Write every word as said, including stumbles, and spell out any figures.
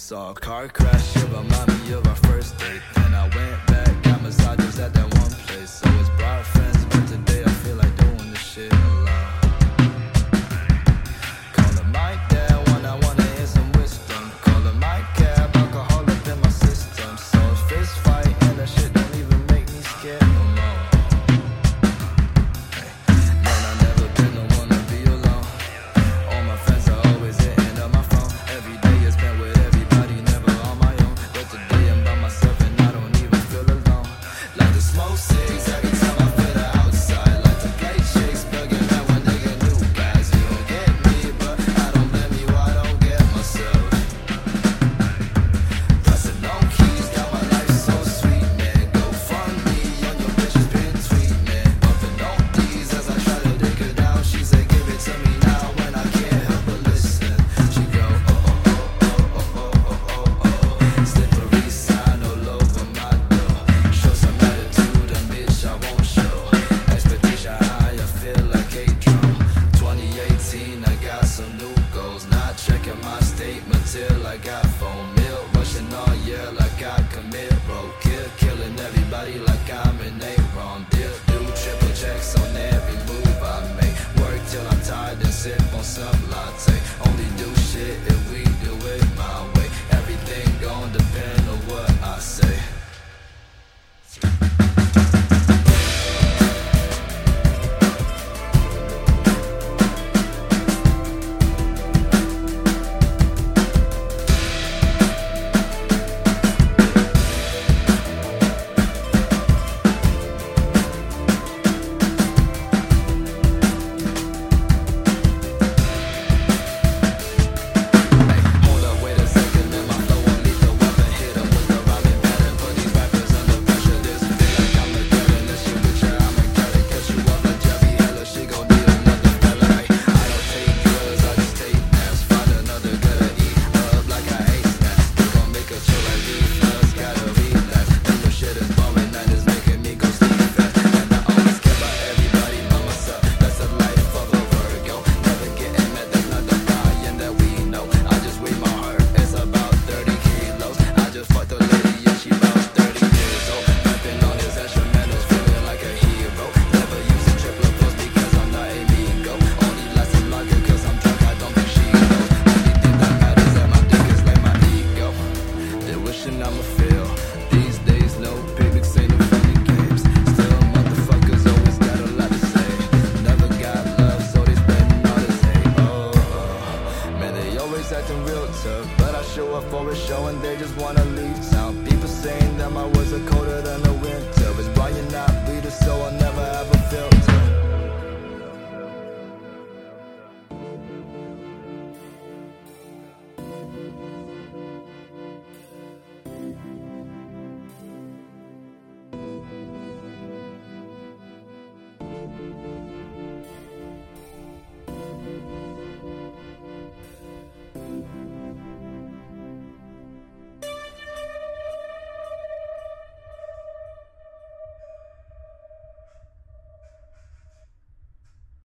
Saw a car crash, you remind me of our first date. Then I went back, got massages at that one place. So it's brought friends, but today I feel like doing this shit alone. Calling my dad when I wanna hear some wisdom. Calling my cab, alcohol up in my system. So it's fist fight and that shit don't even make me scared no more. Man, I never been the one to be alone. All my friends are always hitting up my phone. Every day is spent with everybody, never on my own. But today I'm by myself and I don't even feel alone. Like the smoke cigs every time I feel the outside. Like the play chicks bugging out when they get new guys. You don't get me, but I don't blame you, I don't get myself. Pressing on keys, got my life so sweet, man. Go fund me on your bitches pin tweet, man. Bumping on these as I try to dig her down. She said give it to me now when I can't help but listen. She go oh oh oh oh oh oh oh oh. Slippery sign all over my door. Show some attitude, a bitch I won't show. Expectation high, I feel like a drum. twenty eighteen, I got some new goals. Not checking my statement till I got phone bill. Rushing all year like I commit road kill. Killing everybody like I'm in a wrong deal. Do triple checks on every move I make. Work till I'm tired and sip on some latte. Only do shit if we do it my way. Everything gon' depend on what I say. Hold up, wait a second, man, my flow won't lead the weapon. Hit 'em with the rhyming pattern. Put these rappers under pressure. This feel like I'm a getting this shit with ya. I'ma gotta catch you up like Jabby Heller. She gon' need another fella. Ay, I don't take drugs, I just take naps. Find another gotta eat up like I ate snacks. We gon' make a chill like these nuts. Gotta relax. Then your shit is boring, that is making me go sleep fast. And I always care about everybody by myself. That's the life of a Virgo. Never getting mad, that's not the Ryan that we know. I just weigh my heart, it's about thirty kilos. I just fucked a lady, yeah, she about thirty years old. Rapping on his instrumentals, feeling like a hero. Never using triple close because I'm not a amigo. Only lasting longer cause I'm drunk, I don't think she knows. Only thing that matters that my dick is like my ego. They're wishing I'ma feel. These days, no pigs ain't no funny games. Still, motherfuckers always got a lot to say. Never got love, so they spreading all this hate. Oh, oh, man, they always acting real tough. But I show up for a show and they just wanna leave town. People saying that my words are colder than the winter. It's why you're not breathing, so I'll never have a filter.